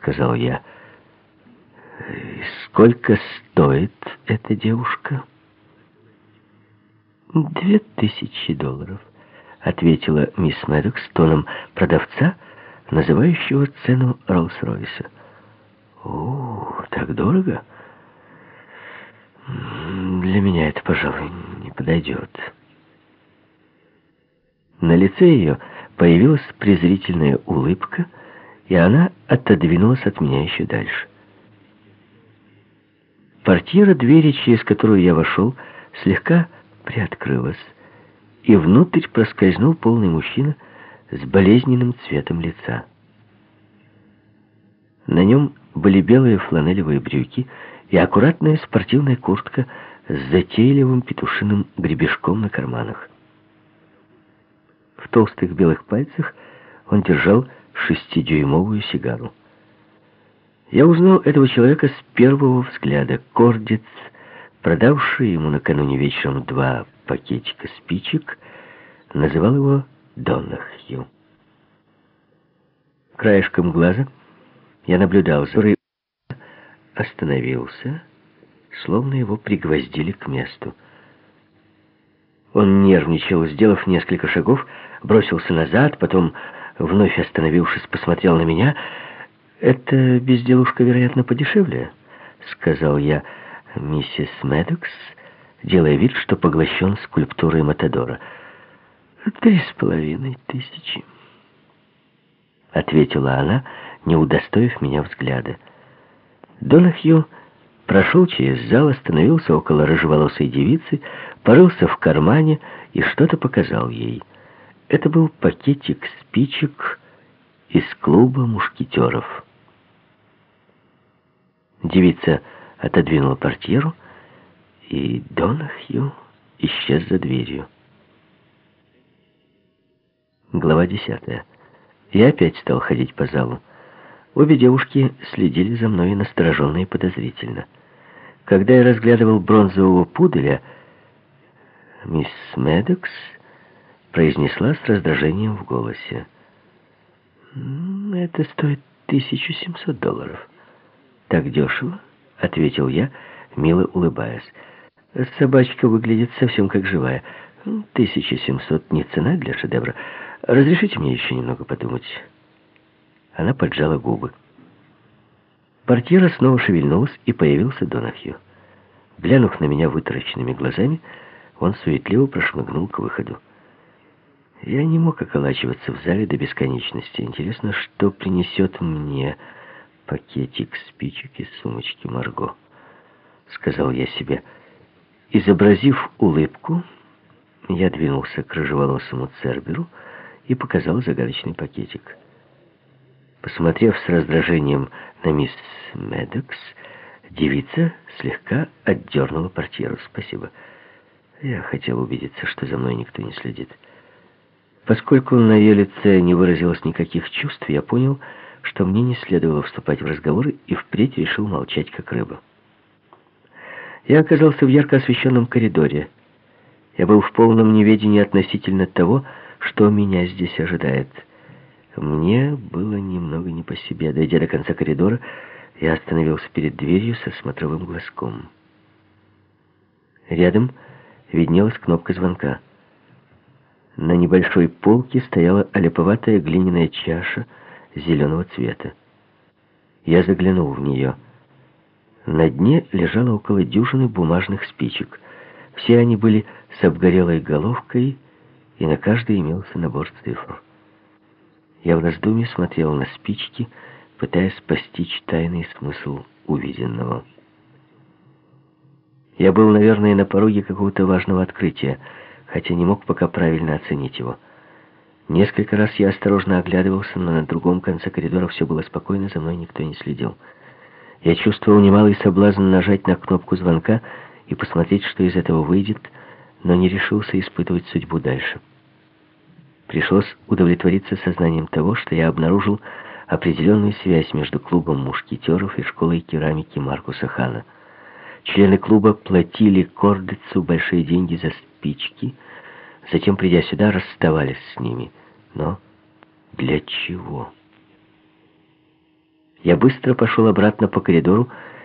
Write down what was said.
сказал я. «И сколько стоит эта девушка?» $2000, ответила мисс Медокс тоном продавца, называющего цену Роллс-Ройса. «О, так дорого? Для меня это, пожалуй, не подойдет». На лице ее появилась презрительная улыбка, и она отодвинулась от меня еще дальше. Портьера двери, через которую я вошел, слегка приоткрылась, и внутрь проскользнул полный мужчина с болезненным цветом лица. На нем были белые фланелевые брюки и аккуратная спортивная куртка с затейливым петушиным гребешком на карманах. В толстых белых пальцах он держал 6-дюймовую сигару. Я узнал этого человека с первого взгляда. Кордец, продавший ему накануне вечером 2 пакетика спичек, называл его Донахью. Краешком глаза я наблюдал, который остановился, словно его пригвоздили к месту. Он нервничал, сделав несколько шагов, бросился назад, потом, вновь остановившись, посмотрел на меня. «Эта безделушка, вероятно, подешевле», — сказал я миссис Медокс, делая вид, что поглощен скульптурой Матадора. $3500, ответила она, не удостоив меня взгляда. Донахью прошел через зал, остановился около рыжеволосой девицы, порылся в кармане и что-то показал ей. Это был пакетик спичек из клуба мушкетеров. Девица отодвинула портьеру, и Донахью исчез за дверью. Глава 10. Я опять стал ходить по залу. Обе девушки следили за мной настороженно и подозрительно. Когда я разглядывал бронзового пуделя, мисс Медокс произнесла с раздражением в голосе: «Это стоит $1700. «Так дешево?» — ответил я, мило улыбаясь. «Собачка выглядит совсем как живая. 1700 не цена для шедевра. Разрешите мне еще немного подумать?» Она поджала губы. Портьера снова шевельнулась, и появился Донахью. Глянув на меня вытаращенными глазами, он суетливо прошмыгнул к выходу. Я не мог околачиваться в зале до бесконечности. Интересно, что принесет мне пакетик спичек из сумочки Марго, сказал я себе. Изобразив улыбку, я двинулся к рыжеволосому Церберу и показал загадочный пакетик. Посмотрев с раздражением на мисс Медокс, девица слегка отдернула портьеру. «Спасибо. Я хотел убедиться, что за мной никто не следит». Поскольку на ее лице не выразилось никаких чувств, я понял, что мне не следовало вступать в разговоры, и впредь решил молчать, как рыба. Я оказался в ярко освещенном коридоре. Я был в полном неведении относительно того, что меня здесь ожидает. Мне было немного не по себе. Дойдя до конца коридора, я остановился перед дверью со смотровым глазком. Рядом виднелась кнопка звонка. На небольшой полке стояла аляповатая глиняная чаша зеленого цвета. Я заглянул в нее. На дне лежало около дюжины бумажных спичек. Все они были с обгорелой головкой, и на каждой имелся набор цифр. Я в раздумье смотрел на спички, пытаясь постичь тайный смысл увиденного. Я был, наверное, на пороге какого-то важного открытия, хотя не мог пока правильно оценить его. Несколько раз я осторожно оглядывался, но на другом конце коридора все было спокойно, за мной никто не следил. Я чувствовал немалый соблазн нажать на кнопку звонка и посмотреть, что из этого выйдет, но не решился испытывать судьбу дальше. Пришлось удовлетвориться сознанием того, что я обнаружил определенную связь между клубом мушкетеров и школой керамики Маркуса Хана. Члены клуба платили Кордецу большие деньги за спички, затем, придя сюда, расставались с ними. Но для чего? Я быстро пошел обратно по коридору,